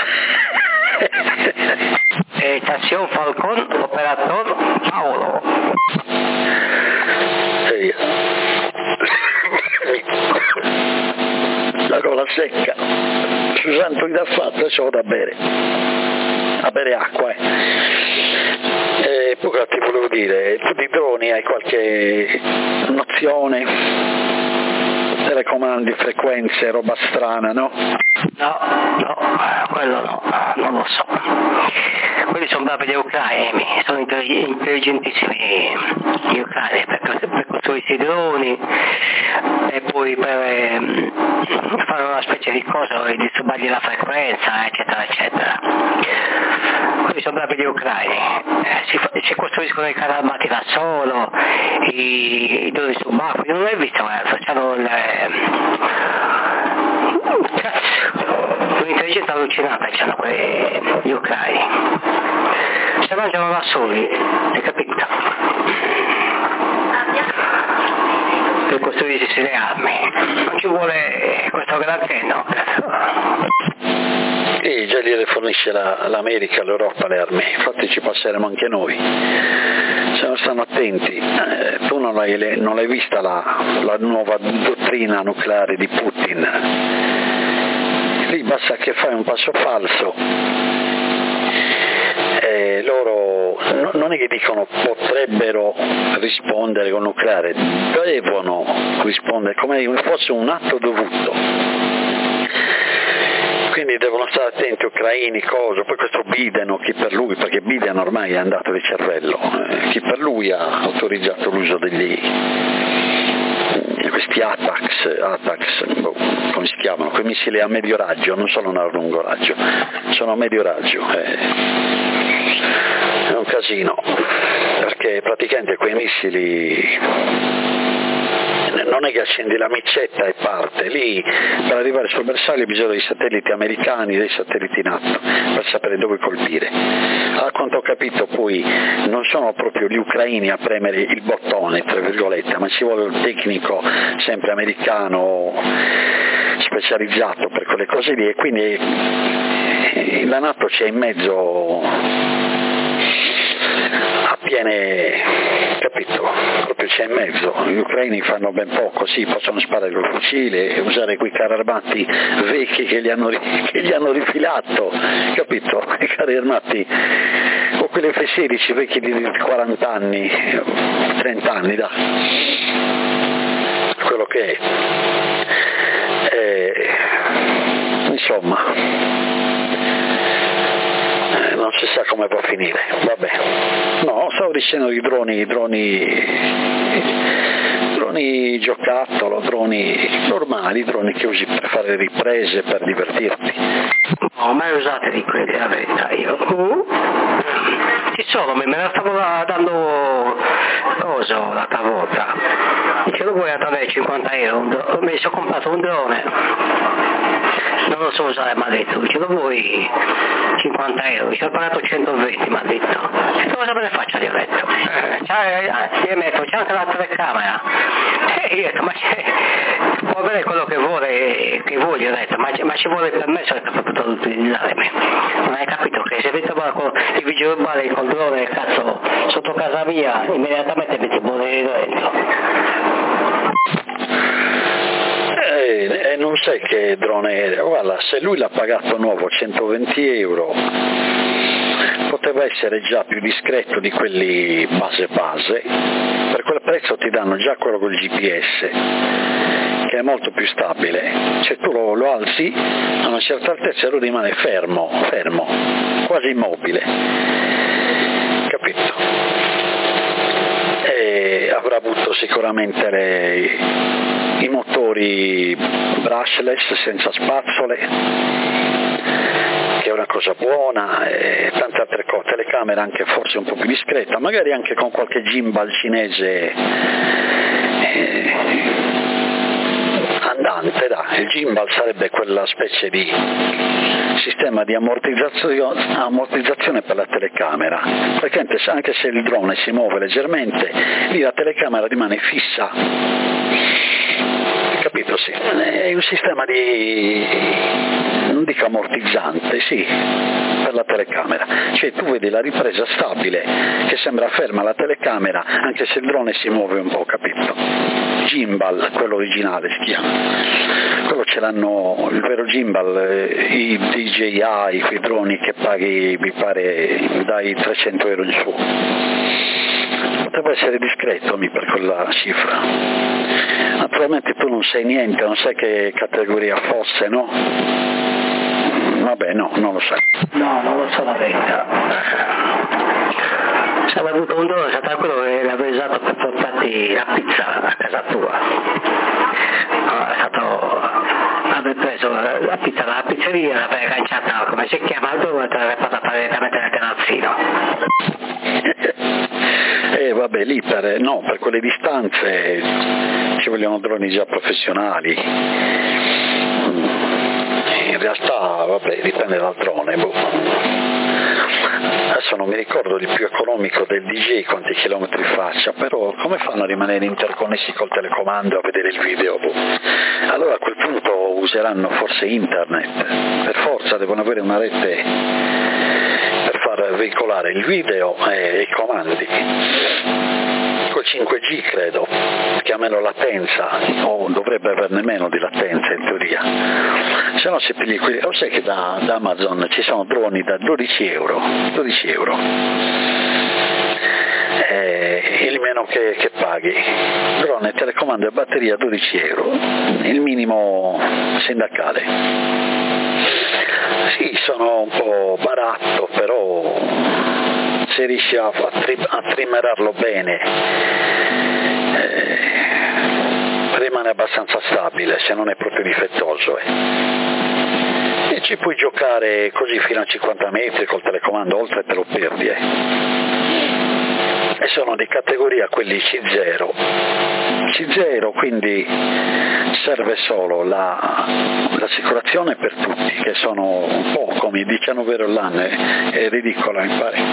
Eh, Station Falcon, operator Paolo. Ehi. La gola secca, Susanto che l'ha fatto, adesso vado a bere, a bere acqua. Eh. E poi cosa ti volevo dire, tu di droni hai qualche nozione? Telecomandi, frequenze, roba strana, no? No, no, quello no, non lo so. Quelli sono bravi gli ucraini, sono intelligentissimi gli ucraini per, per costruire i droni e poi per eh, fare una specie di cosa e disturbargli la frequenza, eccetera, eccetera. Quelli sono bravi gli ucraini, eh, si, si costruiscono i carri armati da solo, i, i droni subacquei, non l'hai visto, guarda, c'hanno le... un'intelligenza allucinante c'hanno quelli, gli ucraini, se mangiano da soli, hai capito? Per costruirsi le armi, non ci vuole questo granché, no? E già gliele fornisce la, l'America, l'Europa le armi, infatti ci passeremo anche noi. Se non stanno attenti, eh, tu non l'hai, non l'hai vista la, la nuova dottrina nucleare di Putin. Lì basta che fai un passo falso e loro no, non è che dicono potrebbero rispondere con nucleare, devono rispondere come se fosse un atto dovuto. Quindi devono stare attenti ucraini, cosa, poi questo Biden, chi per lui, perché Biden ormai è andato di cervello, eh, chi per lui ha autorizzato l'uso degli questi ATACS, ATACS, boh, come si chiamano, quei missili a medio raggio, non sono a lungo raggio, sono a medio raggio, eh, è un casino, perché praticamente quei missili non è che accendi la micetta e parte, lì per arrivare sul bersaglio bisogna dei satelliti americani, dei satelliti NATO, per sapere dove colpire. A quanto ho capito poi non sono proprio gli ucraini a premere il bottone, tra virgolette, ma ci vuole un tecnico sempre americano specializzato per quelle cose lì, e quindi la NATO c'è in mezzo a piene, capito? Proprio c'è in mezzo. Gli ucraini fanno ben poco, sì, possono sparare col fucile e usare quei carri armati vecchi che gli hanno, che gli hanno rifilato, capito? I carri armati, o quelle F sedici vecchi di quaranta anni, trenta anni, da quello che è. Eh, insomma, non si sa come va a finire, vabbè. No, stavo dicendo di droni, droni, droni giocattolo, droni normali, droni che usi per fare riprese, per divertirti. Non ho mai usato di quelli, la verità, io. Uh, ci sono, me la stavo dando cosa l'altra volta. Dice, lo vuoi a me cinquanta euro? Mi sono comprato un drone. Non lo so usare, mi ha detto, dice, lo vuoi cinquanta euro? Ci ho pagato centoventi, mi ha detto. E cosa me ne faccio? Gli ho detto. Eh, gli ho detto, c'è anche la telecamera. E io ho detto, ma c'è, può avere quello che vuole, che vuoi, gli ho detto, ma, ma ci vuole il permesso per poter utilizzare. Non hai capito che se vedo i vigili urbani con drone, cazzo, sotto casa mia, immediatamente mi ti muore dentro. E non sai che drone era, guarda, se lui l'ha pagato nuovo centoventi euro, poteva essere già più discreto di quelli base base, per quel prezzo ti danno già quello col G P S, che è molto più stabile, cioè tu lo, lo alzi a una certa altezza e lui rimane fermo, fermo, quasi immobile, capito? E avrà avuto sicuramente le i motori brushless, senza spazzole, che è una cosa buona, e tante altre cose, telecamera anche forse un po' più discreta, magari anche con qualche gimbal cinese eh, andante, dai. Il gimbal sarebbe quella specie di sistema di ammortizzazione, ammortizzazione per la telecamera, perché anche se il drone si muove leggermente, lì la telecamera rimane fissa. Capito, sì, è un sistema di, non dico ammortizzante, sì, per la telecamera, cioè tu vedi la ripresa stabile che sembra ferma la telecamera anche se il drone si muove un po', capito? Gimbal, quello originale si chiama, quello ce l'hanno, il vero gimbal, i D J I, quei droni che paghi, mi pare, dai trecento euro in su. Poteva essere discreto mi per quella cifra. Naturalmente tu non sai niente, non sai che categoria fosse, no? Vabbè, no, non lo sai. No, non lo so la verità. Se aveva avuto un dono, è stato quello che l'aveva usato per portarti la pizza a casa tua. No, è stato... aveva preso la pizza dalla pizzeria, l'aveva agganciata, come si chiama, il dono, e te l'aveva fatta direttamente nel terrazzino. Eh vabbè, lì per, no, per quelle distanze ci vogliono droni già professionali. In realtà, vabbè, dipende dal drone. Boh. Adesso non mi ricordo il più economico del D J quanti chilometri faccia, però come fanno a rimanere interconnessi col telecomando a vedere il video? Boh. Allora a quel punto useranno forse internet, per forza devono avere una rete per far veicolare il video e i comandi. Col cinque G credo, che ha meno latenza, o dovrebbe averne meno di latenza in teoria. Se no si pigli quelli, lo sai che da, da Amazon ci sono droni da dodici euro, dodici euro. Eh, il meno che, che paghi, drone, telecomando e batteria dodici euro, il minimo sindacale. Sì, sono un po' baratto, però se riesci a, a, tri- a trimmerarlo bene eh, rimane abbastanza stabile, se non è proprio difettoso. Eh. E ci puoi giocare così fino a cinquanta metri col telecomando, oltre te lo perdi. Eh. E sono di categoria quelli C zero, C zero, quindi serve solo la, l'assicurazione per tutti, che sono un po' come i diciannove euro all'anno, è, è ridicola, mi pare,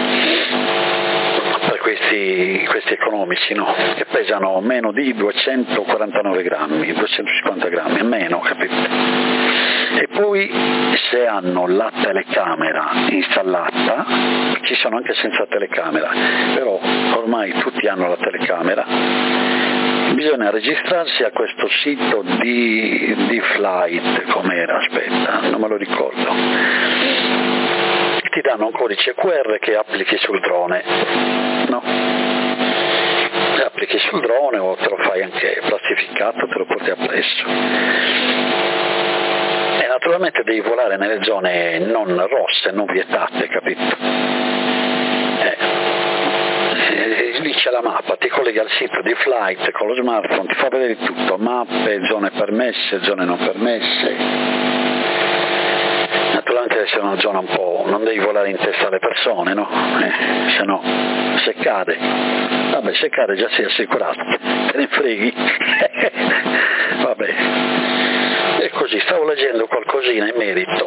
per questi, questi economici, no? Che pesano meno di duecentoquarantanove grammi, duecentocinquanta grammi, è meno, capite? E poi se hanno la telecamera installata, ci sono anche senza telecamera, però ormai tutti hanno la telecamera, bisogna registrarsi a questo sito di, di Flight, com'era, aspetta, non me lo ricordo, ti danno un codice Q R che applichi sul drone, no? Applichi sul drone o te lo fai anche plastificato, te lo porti appresso. E naturalmente devi volare nelle zone non rosse, non vietate, capito? Eh. E lì c'è la mappa, ti collega al sito di Flight con lo smartphone, ti fa vedere tutto, mappe, zone permesse, zone non permesse. Naturalmente deve essere una zona un po', non devi volare in testa alle persone, no? Eh, se no, se cade, vabbè, se cade già sei assicurato, te ne freghi. Vabbè. E così, stavo leggendo qualcosina in merito,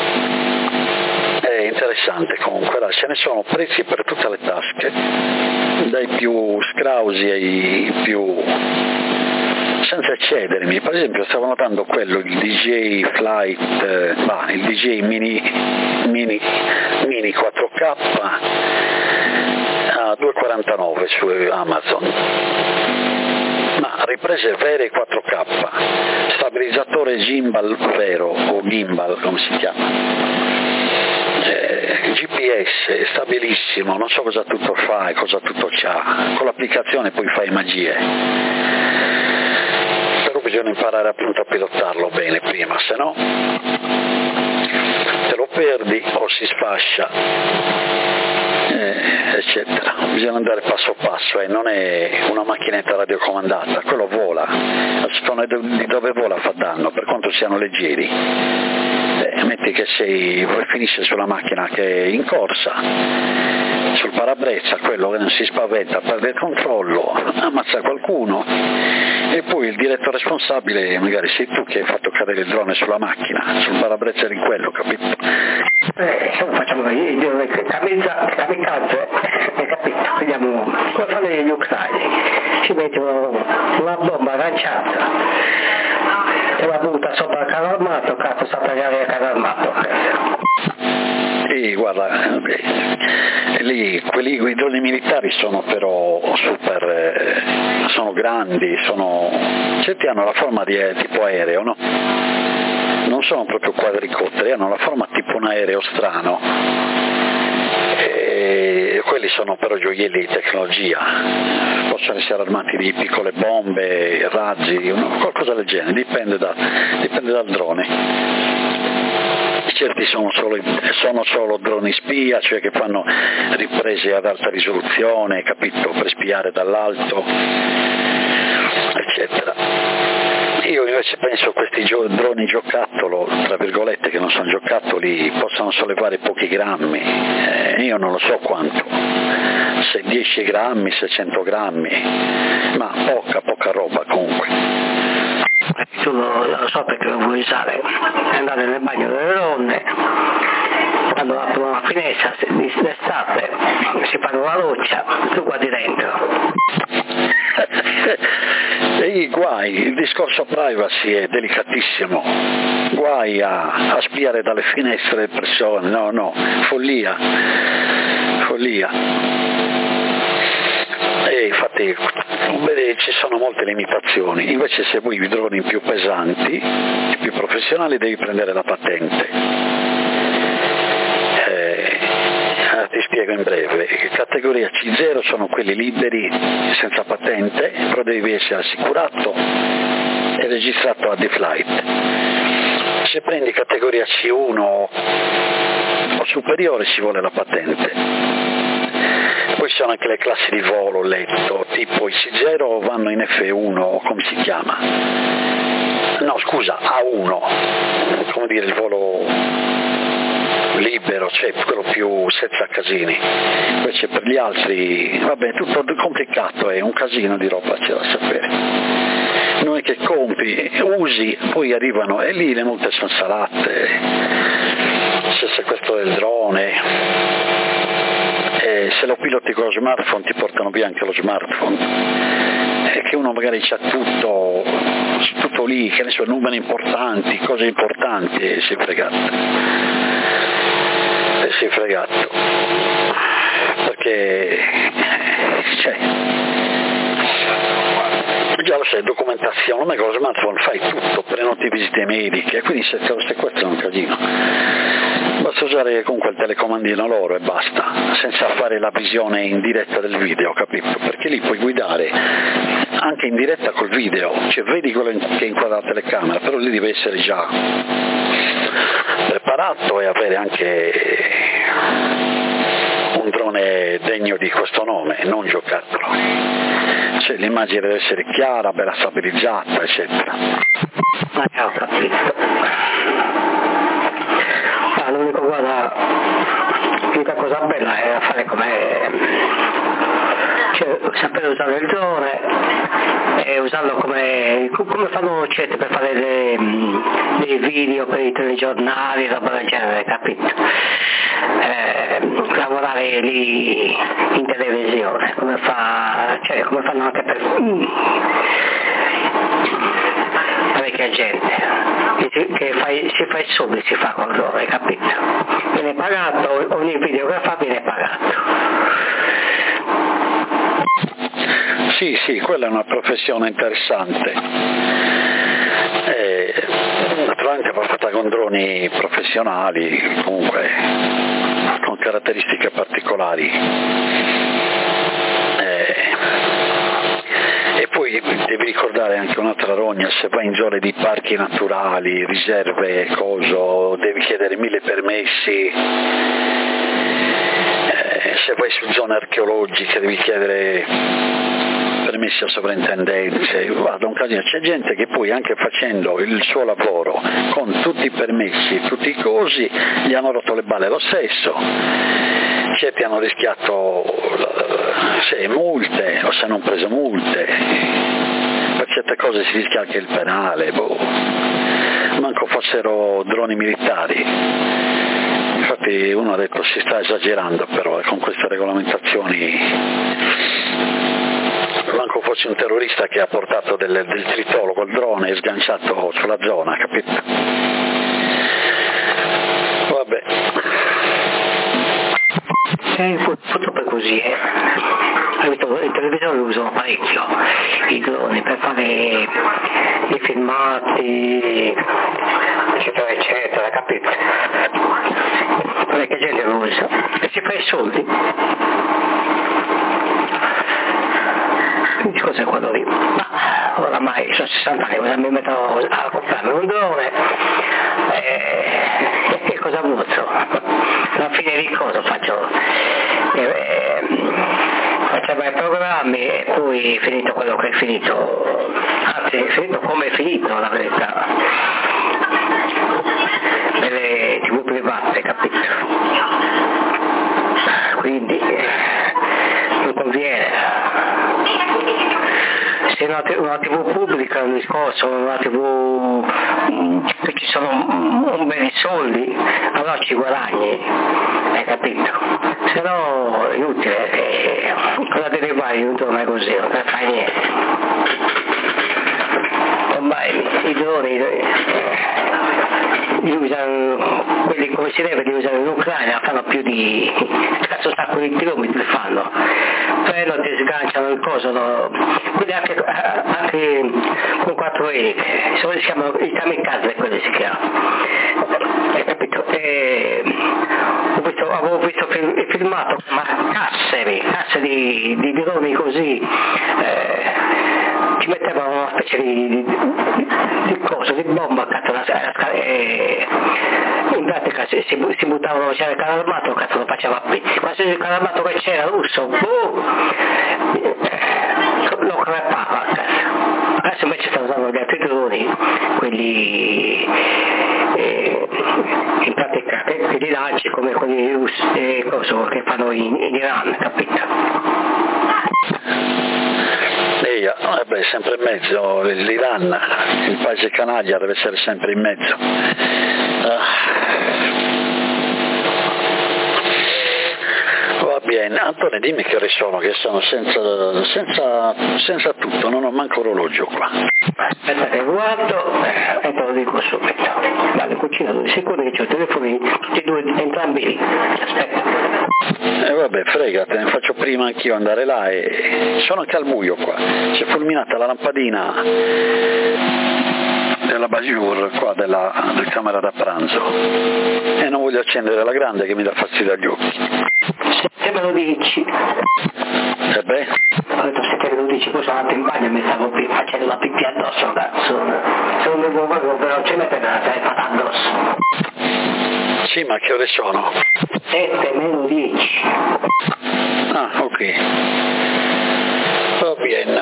è interessante comunque, là, ce ne sono prezzi per tutte le tasche, dai più scrausi ai più, senza eccedermi. Per esempio stavo notando quello, il D J Flight, eh, bah, il D J Mini, Mini, Mini quattro K a due e quarantanove su Amazon. Ma riprese vere quattro K, stabilizzatore gimbal vero o gimbal come si chiama, eh, G P S stabilissimo, non so cosa tutto fa e cosa tutto c'ha, con l'applicazione poi fai magie, però bisogna imparare appunto a pilotarlo bene prima, se no te lo perdi o si sfascia, eh, eccetera. Bisogna andare passo passo, e eh. non è una macchinetta radiocomandata, quello vola, a seconda di dove vola fa danno, per quanto siano leggeri. Eh, metti che sei, finisce sulla macchina che è in corsa, sul parabrezza, quello che non si spaventa, perde il controllo, ammazza qualcuno, e poi il diretto responsabile magari sei tu che hai fatto cadere il drone sulla macchina, sul parabrezza di quello, capito? Eh, come facciamo io, kamikaze, kamikaze, hai capito? Vediamo, come fanno gli ucraini, ci mettono una bomba lanciata e la butta sopra il carro armato, cazzo sa pagare il carro armato. Sì, guarda, eh, lì quelli, i droni militari sono però super, eh, sono grandi, sono, certi hanno la forma di eh, tipo aereo, no? Non sono proprio quadricotteri, hanno la forma tipo un aereo strano, e quelli sono però gioielli di tecnologia, possono essere armati di piccole bombe, razzi, qualcosa del genere, dipende, da, dipende dal drone. Certi sono solo, sono solo droni spia, cioè che fanno riprese ad alta risoluzione, capito, per spiare dall'alto, eccetera. Io invece penso che questi gio- droni giocattolo, tra virgolette, che non sono giocattoli, possano sollevare pochi grammi, eh, io non lo so quanto, se dieci grammi, se cento grammi, ma poca, poca roba comunque. Tu lo, lo so perché lo vuoi usare, andare nel bagno delle donne, quando aprono la finestra d'estate si fanno la doccia, tu guardi dentro. E guai, il discorso privacy è delicatissimo, guai a, a spiare dalle finestre le persone, no, no, follia, follia. E infatti vede, ci sono molte limitazioni, invece se vuoi i droni più pesanti, più professionali, devi prendere la patente. Eh, ti spiego in breve, categoria C zero sono quelli liberi senza patente, però devi essere assicurato e registrato a D-Flight. Se prendi categoria C uno o superiore ci vuole la patente. Poi ci sono anche le classi di volo, letto, tipo i C zero vanno in F uno, come si chiama? No, scusa, A uno, come dire il volo libero, cioè quello più senza casini. Invece per gli altri, vabbè, tutto complicato, è un casino di roba, c'è da sapere. Noi che compi, usi, poi arrivano e lì le multe sono salate, c'è il sequestro del drone, e se lo piloti con lo smartphone ti portano via anche lo smartphone, e che uno magari c'ha tutto, tutto lì, che ne so, numeri importanti, cose importanti, e si è fregato, e si è fregato, perché cioè, già lo sai, documentazione, ma con lo smartphone fai tutto, prenoti visite mediche, quindi se te lo sequestrano è un casino. Basta usare comunque il telecomandino loro e basta, senza fare la visione in diretta del video, capito? Perché lì puoi guidare anche in diretta col video, cioè vedi quello che inquadra la telecamera, però lì deve essere già preparato e avere anche un drone degno di questo nome, non giocattolo. Cioè, l'immagine deve essere chiara, bella stabilizzata, eccetera. Ma ho capito. Ah, l'unico, guarda, l'unica cosa bella è fare come, cioè, sapere usare il drone e usarlo come, come fanno certi per fare le, dei video per i telegiornali, roba del genere, capito? Eh, lavorare lì in televisione, come fa, cioè come fanno anche per parecchia gente che, che fai, si fa i soldi, si fa con loro, hai capito? Viene pagato, ogni video che fa viene pagato. Sì, sì, quella è una professione interessante. Eh, naturalmente va fatta con droni professionali, comunque con caratteristiche particolari. Eh, e poi devi ricordare anche un'altra rogna: se vai in zone di parchi naturali, riserve, coso, devi chiedere mille permessi. Eh, se vai su zone archeologiche devi chiedere permessi a sovrintendenze, guarda un casino, c'è gente che poi anche facendo il suo lavoro con tutti i permessi, tutti i cosi, gli hanno rotto le balle lo stesso, certi hanno rischiato se multe o se non preso multe, per certe cose si rischia anche il penale, boh. Manco fossero droni militari. Infatti uno ha detto si sta esagerando però con queste regolamentazioni. Manco fosse un terrorista che ha portato del, del tritolo col drone e sganciato sulla zona, capito? Vabbè. Eh, purtroppo è così, eh. In televisione lo usano parecchio i droni per fare i filmati, eccetera, eccetera, capito? Parecchia gente lo usa e si fa i soldi. Quindi cos'è quello lì? Ma oramai sono sessanta anni, cosa mi metto a comprarmi un drone e, e cosa buzzo? Alla fine di cosa faccio? E, e, faccio i programmi e poi finito quello che è finito, anzi è finito come è finito la verità, nelle tv private, capito? Quindi non conviene. Se una, una tv pubblica è un discorso, una tv che ci sono un bel di soldi, allora ci guadagni, hai capito? Se no è inutile, eh, cosa devi fare in un giorno così, non te fai niente. Ormai i droni eh, li usano, quelli come si deve li usano in Ucraina, fanno più di cazzo sacco di chilometri fanno, prendono, ti sganciano il coso, no? Quindi anche, anche con quattro eliche, si chiamano i kamikaze, quelli si chiamano, hai capito? E ho visto, avevo visto il filmato, ma casse, casse di, di droni così, eh, ci mettevano una specie di, di, di, di cosa, di bomba cazzo, e in pratica si, si, si buttavano, c'era il carro armato, cazzo lo faceva a pezzi, ma se il carro armato che c'era russo, boh, lo crepava, cazzo. Adesso invece stanno usando gli altri droni, quelli eh, in pratica cerca che, che li lanci come quelli eh, coso, che fanno in, in Iran, capito? Ehi, eh beh, sempre in mezzo, l'Iran, il paese canaglia deve essere sempre in mezzo. Ah. Va bene, Antonio, dimmi che ore sono, che sono senza, senza, senza tutto, non ho manco orologio qua. Aspetta che guardo e te lo dico subito. Vale, cucina due secondi che ho i telefoni tutti e due, entrambi lì. Aspetta. E eh vabbè, fregate, ne faccio prima anch'io andare là e sono anche al buio qua. Si è fulminata la lampadina della Bajur qua della, della camera da pranzo e non voglio accendere la grande che mi dà fastidio agli occhi. Se me lo dici. E beh? Ho detto se te me lo dici, poi sono andato in bagno e mi stavo facendo la pipì addosso, cazzo. Se non mi muovo però ci mette la sei fatta addosso. Sì, ma che ore sono? sette meno dieci. Ah, ok. Va bene.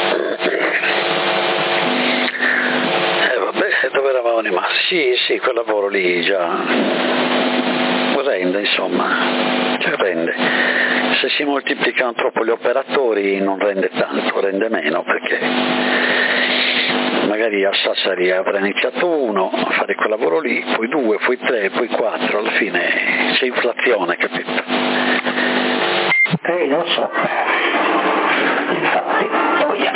Eh vabbè, dove eravamo rimasti? Sì, sì, quel lavoro lì già rende, insomma, cioè rende. Se si moltiplicano troppo gli operatori non rende tanto, rende meno, perché magari a Sassari avrà iniziato uno a fare quel lavoro lì, poi due, poi tre, poi quattro, alla fine c'è inflazione, capito? Eh, lo so. Infatti, oh yeah.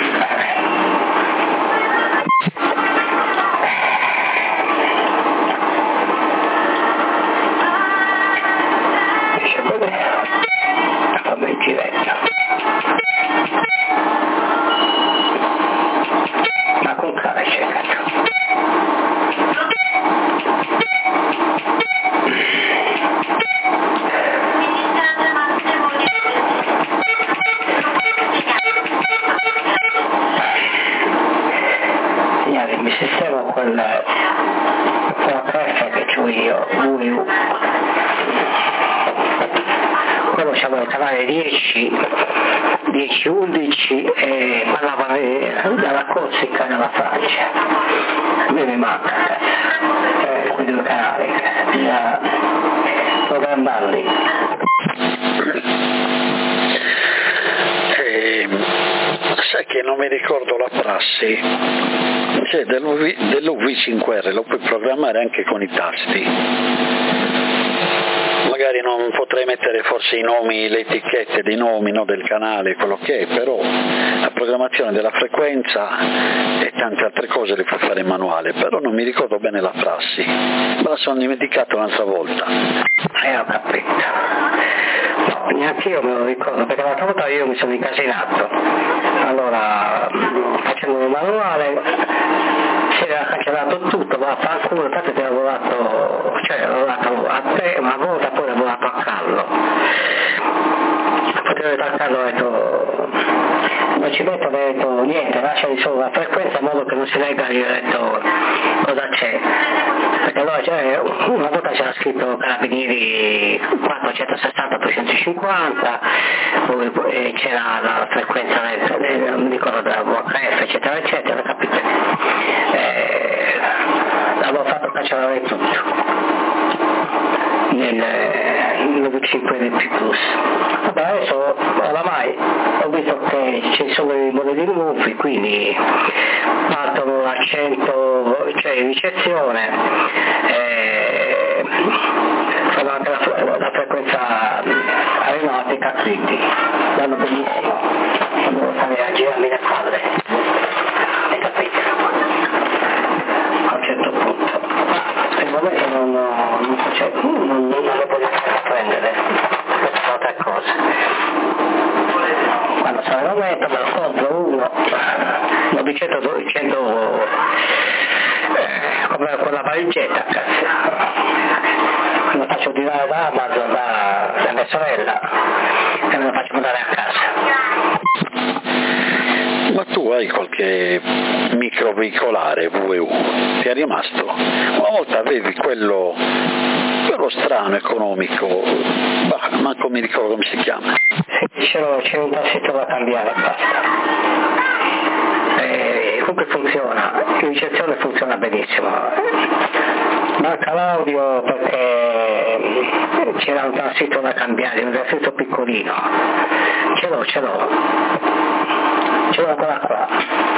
Fammi il giretto. Ma con cara c'è cazzo. Signori, mi sistemo quel quella cassa che c'ho io, U U. Quello siamo nel canale dieci, dieci undici e parlavano della Corsica nella Francia. A me mi manca, cazzo, eh, quei due canali, bisogna programmarli. Eh, sai che non mi ricordo la prassi, cioè dell'U V cinque R lo puoi programmare anche con i tasti. Magari non potrei mettere forse i nomi, le etichette dei nomi, no, del canale, quello che è, però la programmazione della frequenza e tante altre cose le puoi fare in manuale, però non mi ricordo bene la prassi, me la sono dimenticato un'altra volta. Eh, ho capito. No, neanche io me lo ricordo, perché l'altra volta io mi sono incasinato. Allora, facendo il manuale, si era cancellato tutto, ma fanculo, tanto che ho lavorato, cioè ho lavorato a te una volta, poi ho lavorato a Carlo. Potevo a Carlo, ho detto, non ci metto, ho detto niente, lasciali solo la frequenza in modo che non si legga, io ho detto cosa c'è. Perché allora cioè, una volta c'era scritto Carabinieri quattrocentosessanta duecentocinquanta, poi eh, c'era la frequenza del, non mi ricordo della V H F, eccetera, eccetera, capite? Eh, l'avevo fatto cancellare tutto nel, nel V cinque R P plus. Vabbè, adesso oramai ho visto che ci sono i modelli nuovi, quindi partono a cento, cioè in ricezione, eh, fanno anche la, la frequenza aeronautica, quindi vanno benissimo, non devo stare a girarmi le palle, hai capito? A un certo punto, ma al momento non, non, cioè, non, non, non lo voglio prendere, questa è un'altra cosa. Quando sarà il momento me lo compro uno, novecento duecento, eh, come quella valigetta, cazzo. Me lo faccio tirare da Amazon da, da mia sorella e me lo faccio mandare a casa. Ma tu hai qualche microveicolare V U? Ti è rimasto? Una volta avevi quello, quello strano, economico, bah, manco mi ricordo come si chiama. Sì, c'è un tassito da cambiare, basta. Eh, comunque funziona, in ricezione funziona benissimo. Manca l'audio perché c'era un tassito da cambiare, un tassito piccolino. Ce l'ho, ce l'ho. Ce l'ho ancora qua.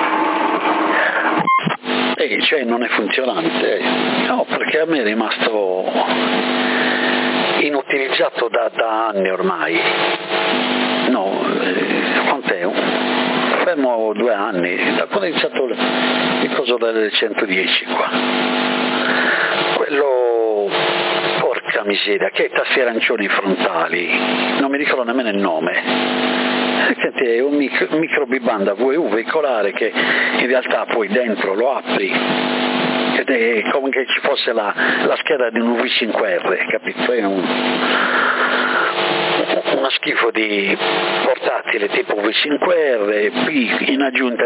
Ehi, cioè non è funzionante? No, perché a me è rimasto inutilizzato da, da anni ormai. No, eh, quant'è? Fermo due anni, da quando è iniziato il coso del centodieci qua. Quello, porca miseria, che tasti arancioni frontali, non mi ricordo nemmeno il nome. È un micro, micro bibanda V U veicolare che in realtà poi dentro lo apri ed è come che ci fosse la, la scheda di un V cinque R, capito? È un, uno schifo di portatile tipo V cinque R, qui in aggiunta